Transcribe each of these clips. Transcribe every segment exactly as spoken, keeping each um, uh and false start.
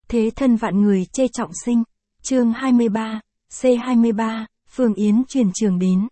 Thế thân vạn người chê trọng sinh. Chương hai mươi ba, C hai mươi ba, Phương Yến truyền trường đến.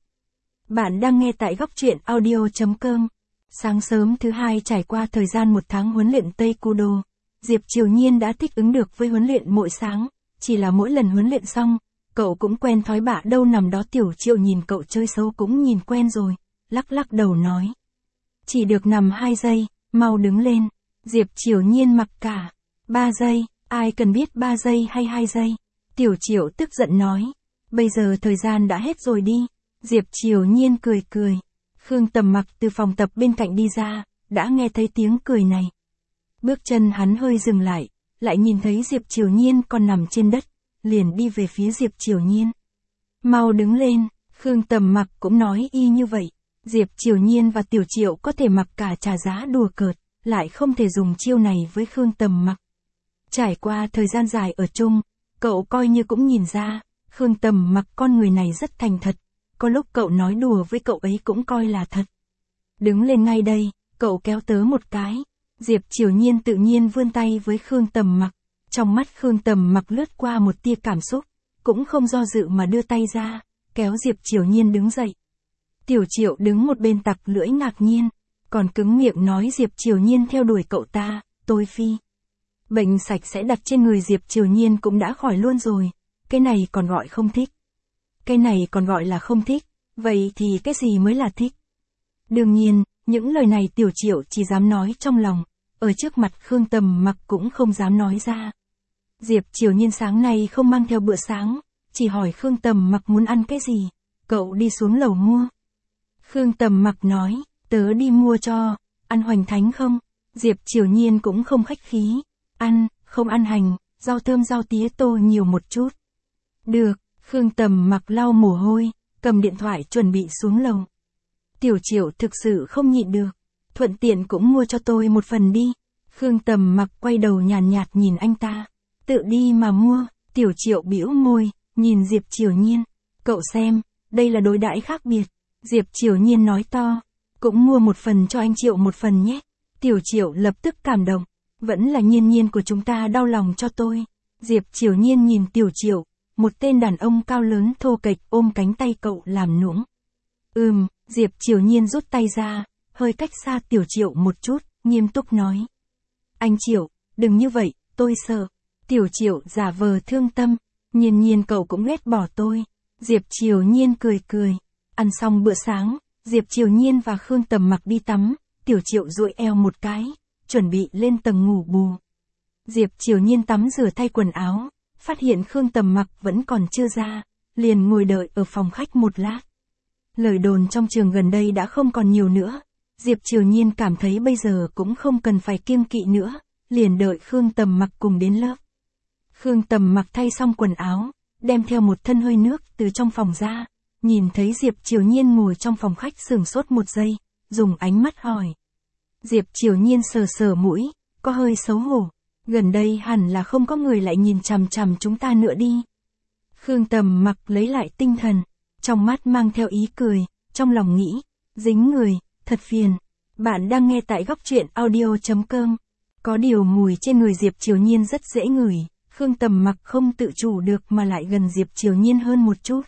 Bạn đang nghe tại góc truyện audio chấm com. Sáng sớm thứ hai trải qua thời gian một tháng huấn luyện Taekwondo, Diệp Triều Nhiên đã thích ứng được với huấn luyện mỗi sáng, chỉ là mỗi lần huấn luyện xong, cậu cũng quen thói bạ đâu nằm đó. Tiểu Triệu nhìn cậu chơi xấu cũng nhìn quen rồi, lắc lắc đầu nói. Chỉ được nằm hai giây, mau đứng lên. Diệp Triều Nhiên mặc cả. Ba giây, ai cần biết ba giây hay hai giây. Tiểu Triệu tức giận nói. Bây giờ thời gian đã hết rồi đi. Diệp Triều Nhiên cười cười. Khương Tầm Mặc từ phòng tập bên cạnh đi ra, đã nghe thấy tiếng cười này. Bước chân hắn hơi dừng lại, lại nhìn thấy Diệp Triều Nhiên còn nằm trên đất, liền đi về phía Diệp Triều Nhiên. Mau đứng lên, Khương Tầm Mặc cũng nói y như vậy. Diệp Triều Nhiên và Tiểu Triệu có thể mặc cả trả giá đùa cợt, lại không thể dùng chiêu này với Khương Tầm Mặc. Trải qua thời gian dài ở chung, cậu coi như cũng nhìn ra, Khương Tầm Mặc con người này rất thành thật, có lúc cậu nói đùa với cậu ấy cũng coi là thật. Đứng lên ngay đây, cậu kéo tớ một cái. Diệp Triều Nhiên tự nhiên vươn tay với Khương Tầm Mặc, trong mắt Khương Tầm Mặc lướt qua một tia cảm xúc, cũng không do dự mà đưa tay ra, kéo Diệp Triều Nhiên đứng dậy. Tiểu Triệu đứng một bên tặc lưỡi ngạc nhiên, còn cứng miệng nói Diệp Triều Nhiên theo đuổi cậu ta, tôi phi. Bệnh sạch sẽ đặt trên người Diệp Triều Nhiên cũng đã khỏi luôn rồi, cái này còn gọi không thích. Cái này còn gọi là không thích, vậy thì cái gì mới là thích? Đương nhiên, những lời này Tiểu Triệu chỉ dám nói trong lòng, ở trước mặt Khương Tầm Mặc cũng không dám nói ra. Diệp Triều Nhiên sáng nay không mang theo bữa sáng, chỉ hỏi Khương Tầm Mặc muốn ăn cái gì, cậu đi xuống lầu mua. Khương Tầm Mặc nói, tớ đi mua cho, ăn hoành thánh không? Diệp Triều Nhiên cũng không khách khí, ăn, không ăn hành, rau thơm rau tía tô nhiều một chút. Được, Khương Tầm Mặc lau mồ hôi, cầm điện thoại chuẩn bị xuống lầu. Tiểu Triệu thực sự không nhịn được, thuận tiện cũng mua cho tôi một phần đi. Khương Tầm Mặc quay đầu nhàn nhạt nhìn anh ta, tự đi mà mua. Tiểu Triệu bĩu môi, nhìn Diệp Triều Nhiên, cậu xem, đây là đối đãi khác biệt. Diệp Triều Nhiên nói to, cũng mua một phần cho anh Triệu một phần nhé. Tiểu Triệu lập tức cảm động, vẫn là Nhiên Nhiên của chúng ta đau lòng cho tôi. Diệp Triều Nhiên nhìn Tiểu Triệu, một tên đàn ông cao lớn thô kệch ôm cánh tay cậu làm nũng. Ừm, Diệp Triều Nhiên rút tay ra, hơi cách xa Tiểu Triệu một chút, nghiêm túc nói. Anh Triệu, đừng như vậy, tôi sợ. Tiểu Triệu giả vờ thương tâm, Nhiên Nhiên cậu cũng ghét bỏ tôi. Diệp Triều Nhiên cười cười. Ăn xong bữa sáng, Diệp Triều Nhiên và Khương Tầm Mặc đi tắm, Tiểu Triệu duỗi eo một cái, chuẩn bị lên tầng ngủ bù. Diệp Triều Nhiên tắm rửa thay quần áo, phát hiện Khương Tầm Mặc vẫn còn chưa ra, liền ngồi đợi ở phòng khách một lát. Lời đồn trong trường gần đây đã không còn nhiều nữa, Diệp Triều Nhiên cảm thấy bây giờ cũng không cần phải kiêng kỵ nữa, liền đợi Khương Tầm Mặc cùng đến lớp. Khương Tầm Mặc thay xong quần áo, đem theo một thân hơi nước từ trong phòng ra, nhìn thấy Diệp Triều Nhiên ngồi trong phòng khách sửng sốt một giây, dùng ánh mắt hỏi. Diệp Triều Nhiên sờ sờ mũi, có hơi xấu hổ, gần đây hẳn là không có người lại nhìn chằm chằm chúng ta nữa đi. Khương Tầm Mặc lấy lại tinh thần, trong mắt mang theo ý cười, trong lòng nghĩ, dính người, thật phiền. Bạn đang nghe tại góc truyện audio chấm com. Có điều mùi trên người Diệp Triều Nhiên rất dễ ngửi, Khương Tầm Mặc không tự chủ được mà lại gần Diệp Triều Nhiên hơn một chút.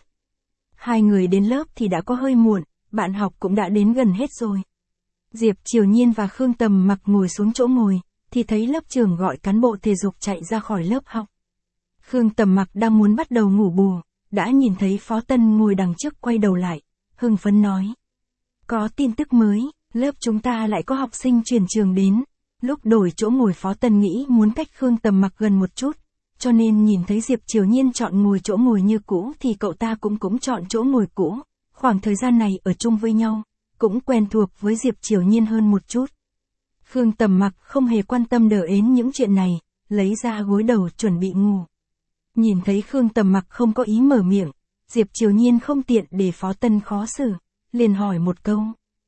Hai người đến lớp thì đã có hơi muộn, bạn học cũng đã đến gần hết rồi. Diệp Triều Nhiên và Khương Tầm Mặc ngồi xuống chỗ ngồi, thì thấy lớp trưởng gọi cán bộ thể dục chạy ra khỏi lớp học. Khương Tầm Mặc đang muốn bắt đầu ngủ bù, đã nhìn thấy Phó Tân ngồi đằng trước quay đầu lại, hưng phấn nói. Có tin tức mới, lớp chúng ta lại có học sinh chuyển trường đến. Lúc đổi chỗ ngồi Phó Tân nghĩ muốn cách Khương Tầm Mặc gần một chút, cho nên nhìn thấy Diệp Triều Nhiên chọn ngồi chỗ ngồi như cũ thì cậu ta cũng cũng chọn chỗ ngồi cũ. Khoảng thời gian này ở chung với nhau, cũng quen thuộc với Diệp Triều Nhiên hơn một chút. Khương Tầm Mặc không hề quan tâm đờ ến những chuyện này, lấy ra gối đầu chuẩn bị ngủ. Nhìn thấy Khương Tầm Mặc không có ý mở miệng, Diệp Triều Nhiên không tiện để Phó Tân khó xử, liền hỏi một câu.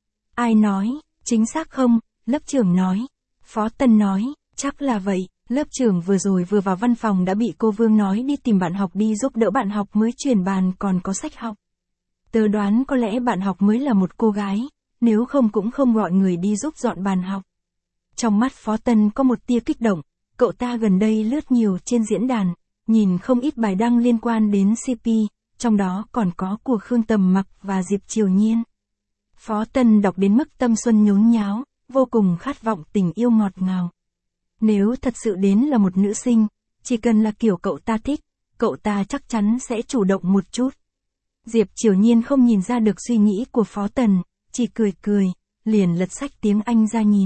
Ai nói, chính xác không? Lớp trưởng nói. Phó Tân nói, chắc là vậy. Lớp trưởng vừa rồi vừa vào văn phòng đã bị cô Vương nói đi tìm bạn học đi giúp đỡ bạn học mới chuyển bàn còn có sách học. Tớ đoán có lẽ bạn học mới là một cô gái, nếu không cũng không gọi người đi giúp dọn bàn học. Trong mắt Phó Tân có một tia kích động, Cậu ta gần đây lướt nhiều trên diễn đàn, nhìn không ít bài đăng liên quan đến xê pê, trong đó còn có của Khương Tầm Mặc và Diệp Triều Nhiên. Phó Tần đọc đến mức tâm xuân nhốn nháo, vô cùng khát vọng tình yêu ngọt ngào. Nếu thật sự đến là một nữ sinh, chỉ cần là kiểu cậu ta thích, cậu ta chắc chắn sẽ chủ động một chút. Diệp Triều Nhiên không nhìn ra được suy nghĩ của Phó Tần, chỉ cười cười, liền lật sách tiếng Anh ra nhìn.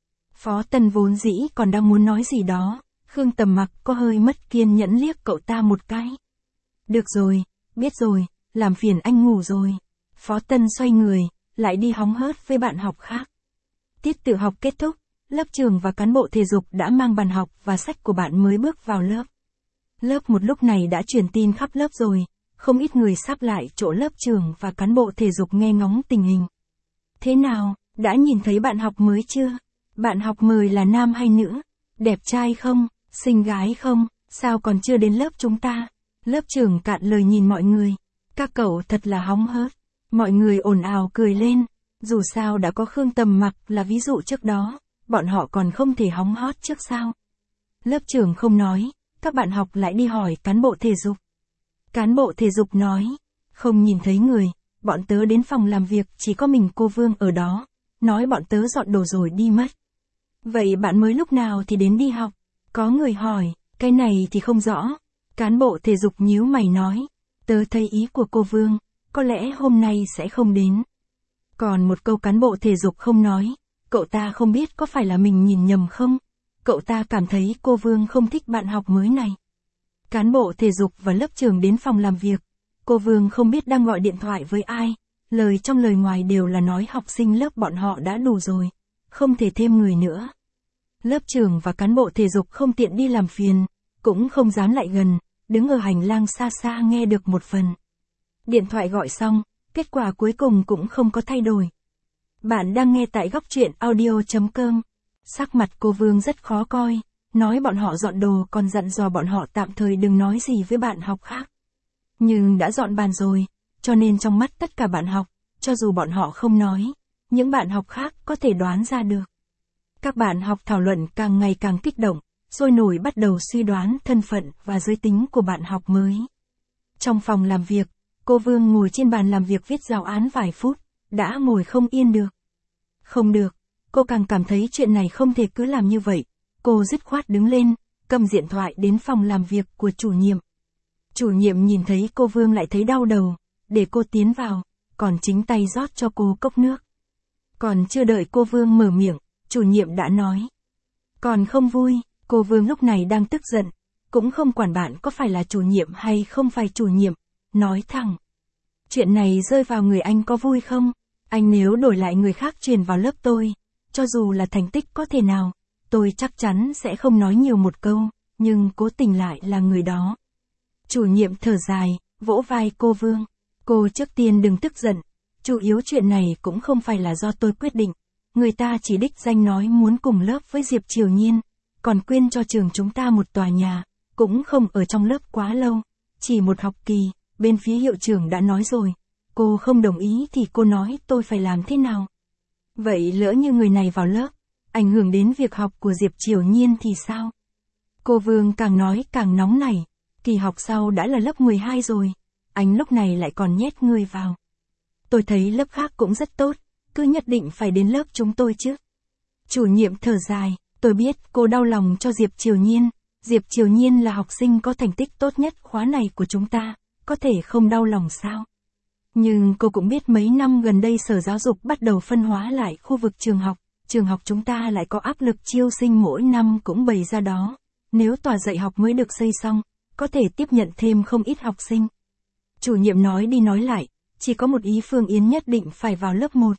Phó Tần vốn dĩ còn đang muốn nói gì đó, Khương Tầm Mặc có hơi mất kiên nhẫn liếc cậu ta một cái. Được rồi, biết rồi, làm phiền anh ngủ rồi. Phó Tần xoay người, lại đi hóng hớt với bạn học khác. Tiết tự học kết thúc, lớp trưởng và cán bộ thể dục đã mang bàn học và sách của bạn mới bước vào lớp. Lớp một lúc này đã truyền tin khắp lớp rồi, không ít người sắp lại chỗ lớp trưởng và cán bộ thể dục nghe ngóng tình hình. Thế nào, đã nhìn thấy bạn học mới chưa? Bạn học mới là nam hay nữ? Đẹp trai không? Xinh gái không? Sao còn chưa đến lớp chúng ta? Lớp trưởng cạn lời nhìn mọi người. Các cậu thật là hóng hớt. Mọi người ồn ào cười lên. Dù sao đã có Khương Tầm Mặc là ví dụ trước đó, bọn họ còn không thể hóng hớt trước sao? Lớp trưởng không nói, các bạn học lại đi hỏi cán bộ thể dục. Cán bộ thể dục nói, không nhìn thấy người, bọn tớ đến phòng làm việc chỉ có mình cô Vương ở đó, nói bọn tớ dọn đồ rồi đi mất. Vậy bạn mới lúc nào thì đến đi học? Có người hỏi, cái này thì không rõ. Cán bộ thể dục nhíu mày nói, tớ thấy ý của cô Vương, có lẽ hôm nay sẽ không đến. Còn một câu cán bộ thể dục không nói, cậu ta không biết có phải là mình nhìn nhầm không? Cậu ta cảm thấy cô Vương không thích bạn học mới này. Cán bộ thể dục và lớp trưởng đến phòng làm việc. Cô Vương không biết đang gọi điện thoại với ai. Lời trong lời ngoài đều là nói học sinh lớp bọn họ đã đủ rồi. Không thể thêm người nữa. Lớp trưởng và cán bộ thể dục không tiện đi làm phiền. Cũng không dám lại gần. Đứng ở hành lang xa xa nghe được một phần. Điện thoại gọi xong. Kết quả cuối cùng cũng không có thay đổi. Bạn đang nghe tại góc truyện audio chấm com. Sắc mặt cô Vương rất khó coi. Nói bọn họ dọn đồ còn dặn dò bọn họ tạm thời đừng nói gì với bạn học khác. Nhưng đã dọn bàn rồi, cho nên trong mắt tất cả bạn học, cho dù bọn họ không nói, những bạn học khác có thể đoán ra được. Các bạn học thảo luận càng ngày càng kích động, sôi nổi bắt đầu suy đoán thân phận và giới tính của bạn học mới. Trong phòng làm việc, cô Vương ngồi trên bàn làm việc viết giáo án vài phút, đã ngồi không yên được. Không được, cô càng cảm thấy chuyện này không thể cứ làm như vậy. Cô dứt khoát đứng lên, cầm điện thoại đến phòng làm việc của chủ nhiệm. Chủ nhiệm nhìn thấy cô Vương lại thấy đau đầu, để cô tiến vào, còn chính tay rót cho cô cốc nước. Còn chưa đợi cô Vương mở miệng, chủ nhiệm đã nói. Còn không vui, cô Vương lúc này đang tức giận, cũng không quản bạn có phải là chủ nhiệm hay không phải chủ nhiệm, nói thẳng. Chuyện này rơi vào người anh có vui không? Anh nếu đổi lại người khác truyền vào lớp tôi, cho dù là thành tích có thể nào, tôi chắc chắn sẽ không nói nhiều một câu, nhưng cố tình lại là người đó. Chủ nhiệm thở dài, vỗ vai cô Vương. Cô trước tiên đừng tức giận, chủ yếu chuyện này cũng không phải là do tôi quyết định. Người ta chỉ đích danh nói muốn cùng lớp với Diệp Triều Nhiên, còn quyên cho trường chúng ta một tòa nhà, cũng không ở trong lớp quá lâu, chỉ một học kỳ, bên phía hiệu trưởng đã nói rồi. Cô không đồng ý thì cô nói tôi phải làm thế nào? Vậy lỡ như người này vào lớp, ảnh hưởng đến việc học của Diệp Triều Nhiên thì sao? Cô Vương càng nói càng nóng nảy, kỳ học sau đã là lớp mười hai rồi, anh lúc này lại còn nhét người vào. Tôi thấy lớp khác cũng rất tốt, cứ nhất định phải đến lớp chúng tôi chứ. Chủ nhiệm thở dài, tôi biết cô đau lòng cho Diệp Triều Nhiên, Diệp Triều Nhiên là học sinh có thành tích tốt nhất khóa này của chúng ta, có thể không đau lòng sao? Nhưng cô cũng biết mấy năm gần đây Sở Giáo dục bắt đầu phân hóa lại khu vực trường học, trường học chúng ta lại có áp lực chiêu sinh mỗi năm cũng bày ra đó. Nếu tòa dạy học mới được xây xong, có thể tiếp nhận thêm không ít học sinh. Chủ nhiệm nói đi nói lại, chỉ có một ý Phương Yến nhất định phải vào lớp một.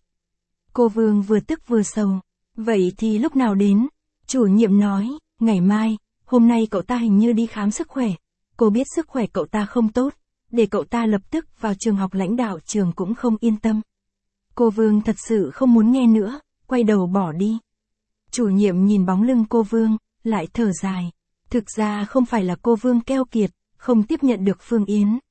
Cô Vương vừa tức vừa sầu. Vậy thì lúc nào đến? Chủ nhiệm nói, ngày mai, hôm nay cậu ta hình như đi khám sức khỏe. Cô biết sức khỏe cậu ta không tốt, để cậu ta lập tức vào trường học lãnh đạo trường cũng không yên tâm. Cô Vương thật sự không muốn nghe nữa, quay đầu bỏ đi. Chủ nhiệm nhìn bóng lưng cô Vương, lại thở dài. Thực ra không phải là cô Vương keo kiệt, không tiếp nhận được Phương Yến.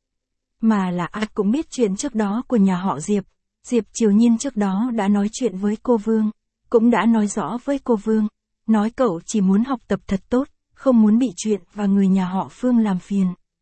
Mà là ai cũng biết chuyện trước đó của nhà họ Diệp. Diệp Triều Nhiên trước đó đã nói chuyện với cô Vương, cũng đã nói rõ với cô Vương, nói cậu chỉ muốn học tập thật tốt, không muốn bị chuyện và người nhà họ Phương làm phiền.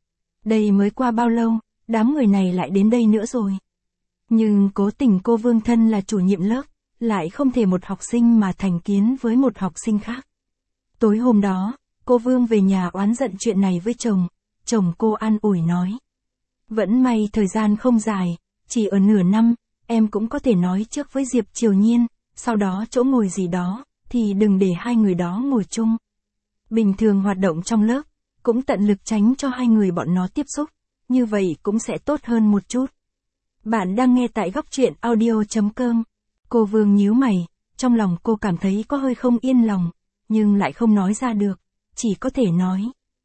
Đây mới qua bao lâu, đám người này lại đến đây nữa rồi. Nhưng cố tình cô Vương thân là chủ nhiệm lớp, lại không thể một học sinh mà thành kiến với một học sinh khác. Tối hôm đó, cô Vương về nhà oán giận chuyện này với chồng, chồng cô an ủi nói. Vẫn may thời gian không dài, chỉ ở nửa năm, em cũng có thể nói trước với Diệp Triều Nhiên, sau đó chỗ ngồi gì đó, thì đừng để hai người đó ngồi chung. Bình thường hoạt động trong lớp, cũng tận lực tránh cho hai người bọn nó tiếp xúc, như vậy cũng sẽ tốt hơn một chút. Bạn đang nghe tại góc truyện audio.com. Cô Vương nhíu mày, trong lòng cô cảm thấy có hơi không yên lòng, nhưng lại không nói ra được, chỉ có thể nói.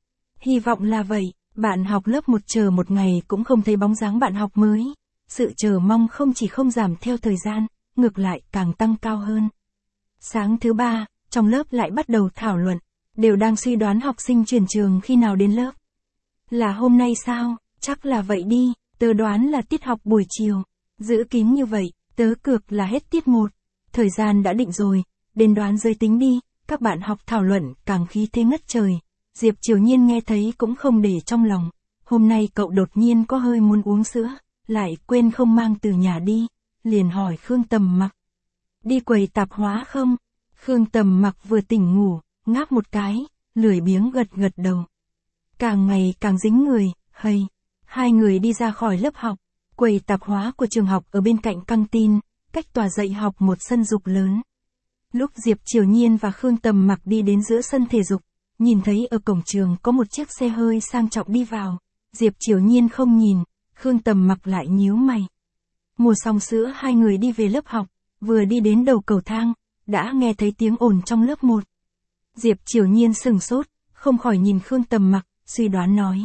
Hy vọng là vậy, bạn học lớp một chờ một ngày cũng không thấy bóng dáng bạn học mới. Sự chờ mong không chỉ không giảm theo thời gian, ngược lại càng tăng cao hơn. Sáng thứ ba, trong lớp lại bắt đầu thảo luận, đều đang suy đoán học sinh chuyển trường khi nào đến lớp. Là hôm nay sao? Chắc là vậy đi, tớ đoán là tiết học buổi chiều. Giữ kín như vậy, tớ cược là hết tiết một. Thời gian đã định rồi, đến đoán giới tính đi, các bạn học thảo luận càng khí thế ngất trời. Diệp Triều Nhiên nghe thấy cũng không để trong lòng. Hôm nay cậu đột nhiên có hơi muốn uống sữa, lại quên không mang từ nhà đi, liền hỏi Khương Tầm Mặc. Đi quầy tạp hóa không? Khương Tầm Mặc vừa tỉnh ngủ, ngáp một cái, lười biếng gật gật đầu. Càng ngày càng dính người, hay. Hai người đi ra khỏi lớp học, quầy tạp hóa của trường học ở bên cạnh căng tin, cách tòa dạy học một sân dục lớn. Lúc Diệp Triều Nhiên và Khương Tầm Mặc đi đến giữa sân thể dục, nhìn thấy ở cổng trường có một chiếc xe hơi sang trọng đi vào. Diệp Triều Nhiên không nhìn, Khương Tầm Mặc lại nhíu mày. Mua xong sữa hai người đi về lớp học, vừa đi đến đầu cầu thang, đã nghe thấy tiếng ồn trong lớp một. Diệp Triều Nhiên sừng sốt, không khỏi nhìn Khương Tầm Mặc, suy đoán nói.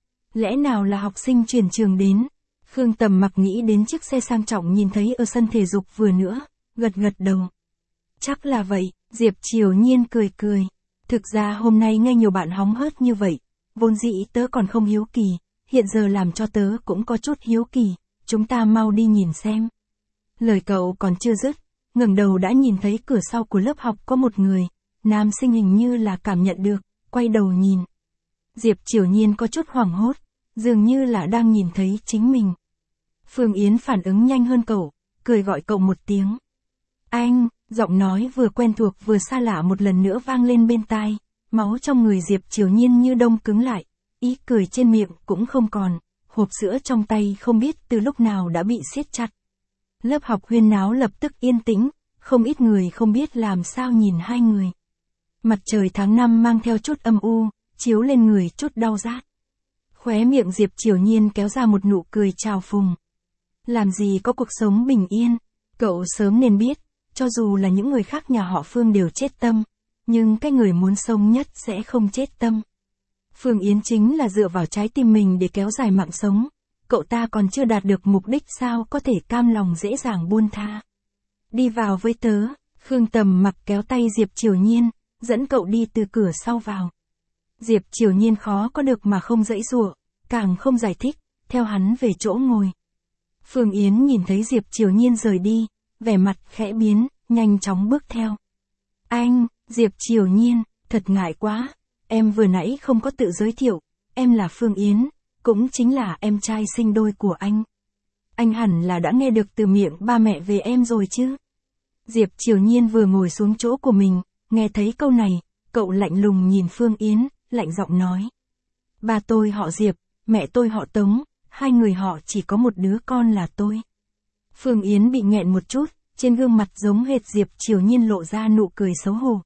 Lẽ nào là học sinh chuyển trường đến? Khương Tầm Mặc nghĩ đến chiếc xe sang trọng nhìn thấy ở sân thể dục vừa nữa, gật gật đầu. Chắc là vậy, Diệp Triều Nhiên cười cười. Thực ra hôm nay nghe nhiều bạn hóng hớt như vậy, vốn dĩ tớ còn không hiếu kỳ, hiện giờ làm cho tớ cũng có chút hiếu kỳ, chúng ta mau đi nhìn xem. Lời cậu còn chưa dứt, ngẩng đầu đã nhìn thấy cửa sau của lớp học có một người, nam sinh hình như là cảm nhận được, quay đầu nhìn. Diệp Triều Nhiên có chút hoảng hốt, dường như là đang nhìn thấy chính mình. Phương Yến phản ứng nhanh hơn cậu, cười gọi cậu một tiếng. Anh, giọng nói vừa quen thuộc vừa xa lạ một lần nữa vang lên bên tai, máu trong người Diệp Triều Nhiên như đông cứng lại, ý cười trên miệng cũng không còn, hộp sữa trong tay không biết từ lúc nào đã bị siết chặt. Lớp học huyên náo lập tức yên tĩnh, không ít người không biết làm sao nhìn hai người. Mặt trời tháng năm mang theo chút âm u, chiếu lên người chút đau rát. Khóe miệng Diệp Triều Nhiên kéo ra một nụ cười trào phùng. Làm gì có cuộc sống bình yên, cậu sớm nên biết, cho dù là những người khác nhà họ Phương đều chết tâm, nhưng cái người muốn sống nhất sẽ không chết tâm. Phương Yến chính là dựa vào trái tim mình để kéo dài mạng sống, cậu ta còn chưa đạt được mục đích sao có thể cam lòng dễ dàng buông tha. Đi vào với tớ, Khương Tầm Mặc kéo tay Diệp Triều Nhiên, dẫn cậu đi từ cửa sau vào. Diệp Triều Nhiên khó có được mà không giãy giụa, càng không giải thích, theo hắn về chỗ ngồi. Phương Yến nhìn thấy Diệp Triều Nhiên rời đi, vẻ mặt khẽ biến, nhanh chóng bước theo. Anh, Diệp Triều Nhiên, thật ngại quá, em vừa nãy không có tự giới thiệu, em là Phương Yến, cũng chính là em trai sinh đôi của anh. Anh hẳn là đã nghe được từ miệng ba mẹ về em rồi chứ. Diệp Triều Nhiên vừa ngồi xuống chỗ của mình, nghe thấy câu này, cậu lạnh lùng nhìn Phương Yến, lạnh giọng nói. Ba tôi họ Diệp, mẹ tôi họ Tống, hai người họ chỉ có một đứa con là tôi. Phương Yến bị nghẹn một chút, trên gương mặt giống hệt Diệp Triều Nhiên lộ ra nụ cười xấu hổ.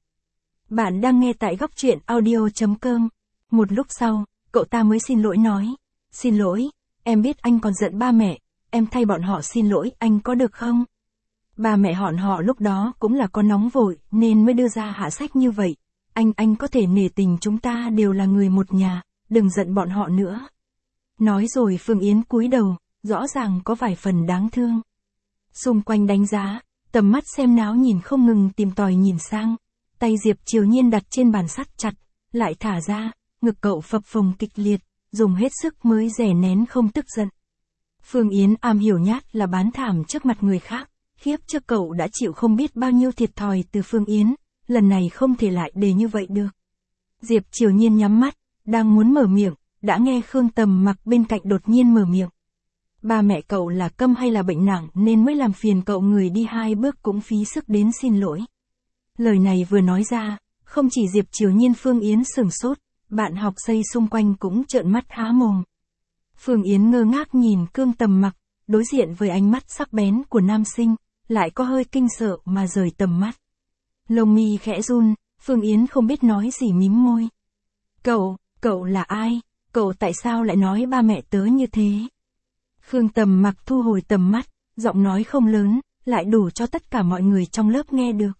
Bạn đang nghe tại góc truyện audio.com. Một lúc sau, cậu ta mới xin lỗi nói. Xin lỗi, em biết anh còn giận ba mẹ, em thay bọn họ xin lỗi anh có được không? Ba mẹ họ họ lúc đó cũng là có nóng vội nên mới đưa ra hạ sách như vậy. Anh anh có thể nể tình chúng ta đều là người một nhà, đừng giận bọn họ nữa. Nói rồi Phương Yến cúi đầu, rõ ràng có vài phần đáng thương. Xung quanh đánh giá, tầm mắt xem náo nhìn không ngừng tìm tòi nhìn sang. Tay Diệp Triều Nhiên đặt trên bàn sắt chặt, lại thả ra, ngực cậu phập phồng kịch liệt, dùng hết sức mới dè nén không tức giận. Phương Yến am hiểu nhát là bán thảm trước mặt người khác, khiếp trước cậu đã chịu không biết bao nhiêu thiệt thòi từ Phương Yến, lần này không thể lại để như vậy được. Diệp Triều Nhiên nhắm mắt, đang muốn mở miệng, đã nghe Khương Tầm Mặc bên cạnh đột nhiên mở miệng. Ba mẹ cậu là câm hay là bệnh nặng nên mới làm phiền cậu người đi hai bước cũng phí sức đến xin lỗi. Lời này vừa nói ra, không chỉ Diệp Triều Nhiên Phương Yến sửng sốt, bạn học xây xung quanh cũng trợn mắt há mồm. Phương Yến ngơ ngác nhìn Khương Tầm Mặc, đối diện với ánh mắt sắc bén của nam sinh, lại có hơi kinh sợ mà rời tầm mắt. Lông mi khẽ run, Phương Yến không biết nói gì mím môi. Cậu, cậu là ai? Cậu tại sao lại nói ba mẹ tớ như thế? Khương Tầm Mặc thu hồi tầm mắt, giọng nói không lớn, lại đủ cho tất cả mọi người trong lớp nghe được.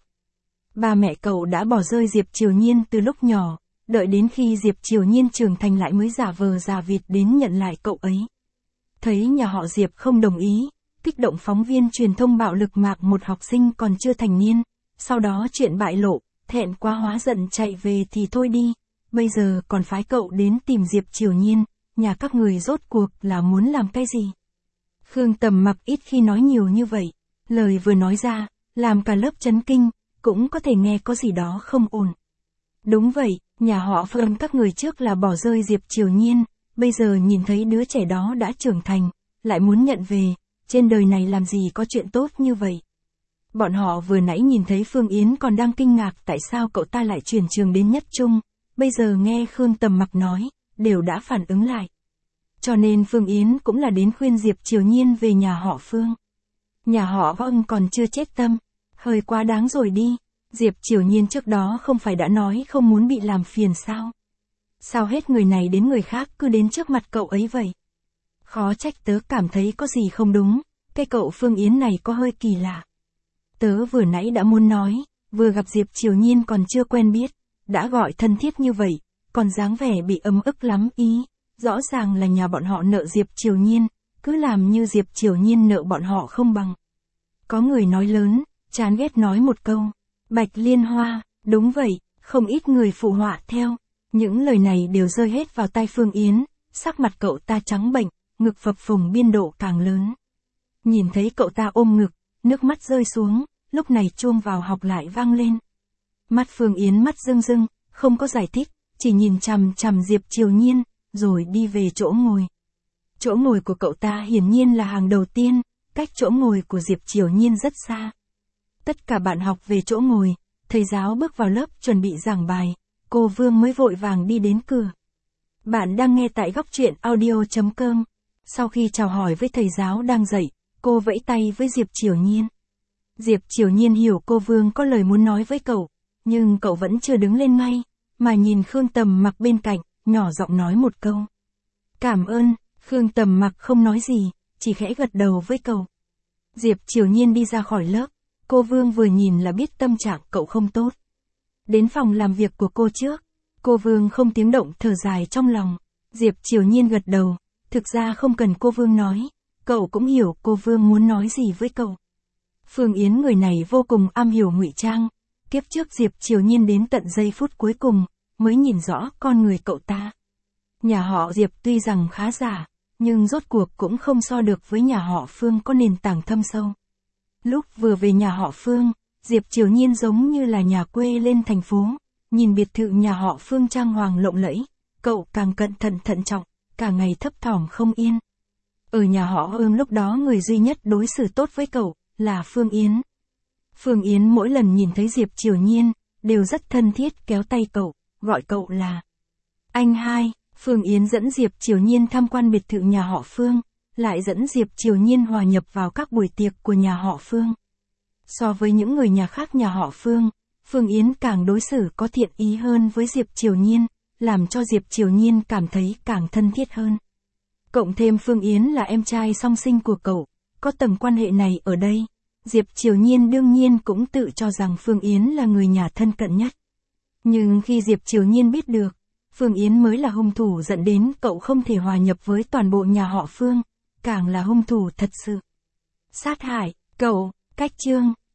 Ba mẹ cậu đã bỏ rơi Diệp Triều Nhiên từ lúc nhỏ, đợi đến khi Diệp Triều Nhiên trưởng thành lại mới giả vờ giả vịt đến nhận lại cậu ấy. Thấy nhà họ Diệp không đồng ý, kích động phóng viên truyền thông bạo lực mạc một học sinh còn chưa thành niên, sau đó chuyện bại lộ, thẹn quá hóa giận chạy về thì thôi đi, bây giờ còn phái cậu đến tìm Diệp Triều Nhiên, nhà các người rốt cuộc là muốn làm cái gì? Khương Tầm Mặc ít khi nói nhiều như vậy, lời vừa nói ra, làm cả lớp chấn kinh, cũng có thể nghe có gì đó không ổn. Đúng vậy, nhà họ Phương các người trước là bỏ rơi Diệp Triều Nhiên, bây giờ nhìn thấy đứa trẻ đó đã trưởng thành, lại muốn nhận về, trên đời này làm gì có chuyện tốt như vậy. Bọn họ vừa nãy nhìn thấy Phương Yến còn đang kinh ngạc tại sao cậu ta lại chuyển trường đến Nhất Trung, bây giờ nghe Khương Tầm Mặc nói, đều đã phản ứng lại. Cho nên Phương Yến cũng là đến khuyên Diệp Triều Nhiên về nhà họ Phương. Nhà họ Vâng còn chưa chết tâm, hơi quá đáng rồi đi, Diệp Triều Nhiên trước đó không phải đã nói không muốn bị làm phiền sao? Sao hết người này đến người khác cứ đến trước mặt cậu ấy vậy? Khó trách tớ cảm thấy có gì không đúng, cái cậu Phương Yến này có hơi kỳ lạ. Tớ vừa nãy đã muốn nói, vừa gặp Diệp Triều Nhiên còn chưa quen biết, đã gọi thân thiết như vậy, còn dáng vẻ bị ấm ức lắm ý, rõ ràng là nhà bọn họ nợ Diệp Triều Nhiên, cứ làm như Diệp Triều Nhiên nợ bọn họ không bằng. Có người nói lớn, chán ghét nói một câu, Bạch Liên Hoa, đúng vậy, không ít người phụ họa theo, những lời này đều rơi hết vào tai Phương Yến, sắc mặt cậu ta trắng bệnh, ngực phập phồng biên độ càng lớn. Nhìn thấy cậu ta ôm ngực, nước mắt rơi xuống, lúc này chuông vào học lại vang lên. Mắt Phương Yến mắt rưng rưng, không có giải thích, chỉ nhìn chằm chằm Diệp Triều Nhiên, rồi đi về chỗ ngồi. Chỗ ngồi của cậu ta hiển nhiên là hàng đầu tiên, cách chỗ ngồi của Diệp Triều Nhiên rất xa. Tất cả bạn học về chỗ ngồi, thầy giáo bước vào lớp chuẩn bị giảng bài, cô Vương mới vội vàng đi đến cửa. Bạn đang nghe tại góc truyện audio chấm com. Sau khi chào hỏi với thầy giáo đang dạy, cô vẫy tay với Diệp Triều Nhiên. Diệp Triều Nhiên hiểu cô Vương có lời muốn nói với cậu, nhưng cậu vẫn chưa đứng lên ngay, mà nhìn Khương Tầm Mặc bên cạnh, nhỏ giọng nói một câu. Cảm ơn, Khương Tầm Mặc không nói gì, chỉ khẽ gật đầu với cậu. Diệp Triều Nhiên đi ra khỏi lớp, cô Vương vừa nhìn là biết tâm trạng cậu không tốt. Đến phòng làm việc của cô trước, cô Vương không tiếng động thở dài trong lòng, Diệp Triều Nhiên gật đầu, thực ra không cần cô Vương nói, cậu cũng hiểu cô Vương muốn nói gì với cậu. Phương Yến người này vô cùng am hiểu ngụy trang, kiếp trước Diệp Triều Nhiên đến tận giây phút cuối cùng, mới nhìn rõ con người cậu ta. Nhà họ Diệp tuy rằng khá giả, nhưng rốt cuộc cũng không so được với nhà họ Phương có nền tảng thâm sâu. Lúc vừa về nhà họ Phương, Diệp Triều Nhiên giống như là nhà quê lên thành phố, nhìn biệt thự nhà họ Phương trang hoàng lộng lẫy, cậu càng cẩn thận thận trọng, cả ngày thấp thỏm không yên. Ở nhà họ Ưng lúc đó người duy nhất đối xử tốt với cậu, là Phương Yến. Phương Yến mỗi lần nhìn thấy Diệp Triều Nhiên, đều rất thân thiết kéo tay cậu, gọi cậu là anh hai. Phương Yến dẫn Diệp Triều Nhiên tham quan biệt thự nhà họ Phương, lại dẫn Diệp Triều Nhiên hòa nhập vào các buổi tiệc của nhà họ Phương. So với những người nhà khác nhà họ Phương, Phương Yến càng đối xử có thiện ý hơn với Diệp Triều Nhiên, làm cho Diệp Triều Nhiên cảm thấy càng thân thiết hơn. Cộng thêm Phương Yến là em trai song sinh của cậu, có tầng quan hệ này ở đây, Diệp Triều Nhiên đương nhiên cũng tự cho rằng Phương Yến là người nhà thân cận nhất. Nhưng khi Diệp Triều Nhiên biết được, Phương Yến mới là hung thủ dẫn đến cậu không thể hòa nhập với toàn bộ nhà họ Phương, càng là hung thủ thật sự. Sát hại, cậu, cách chương.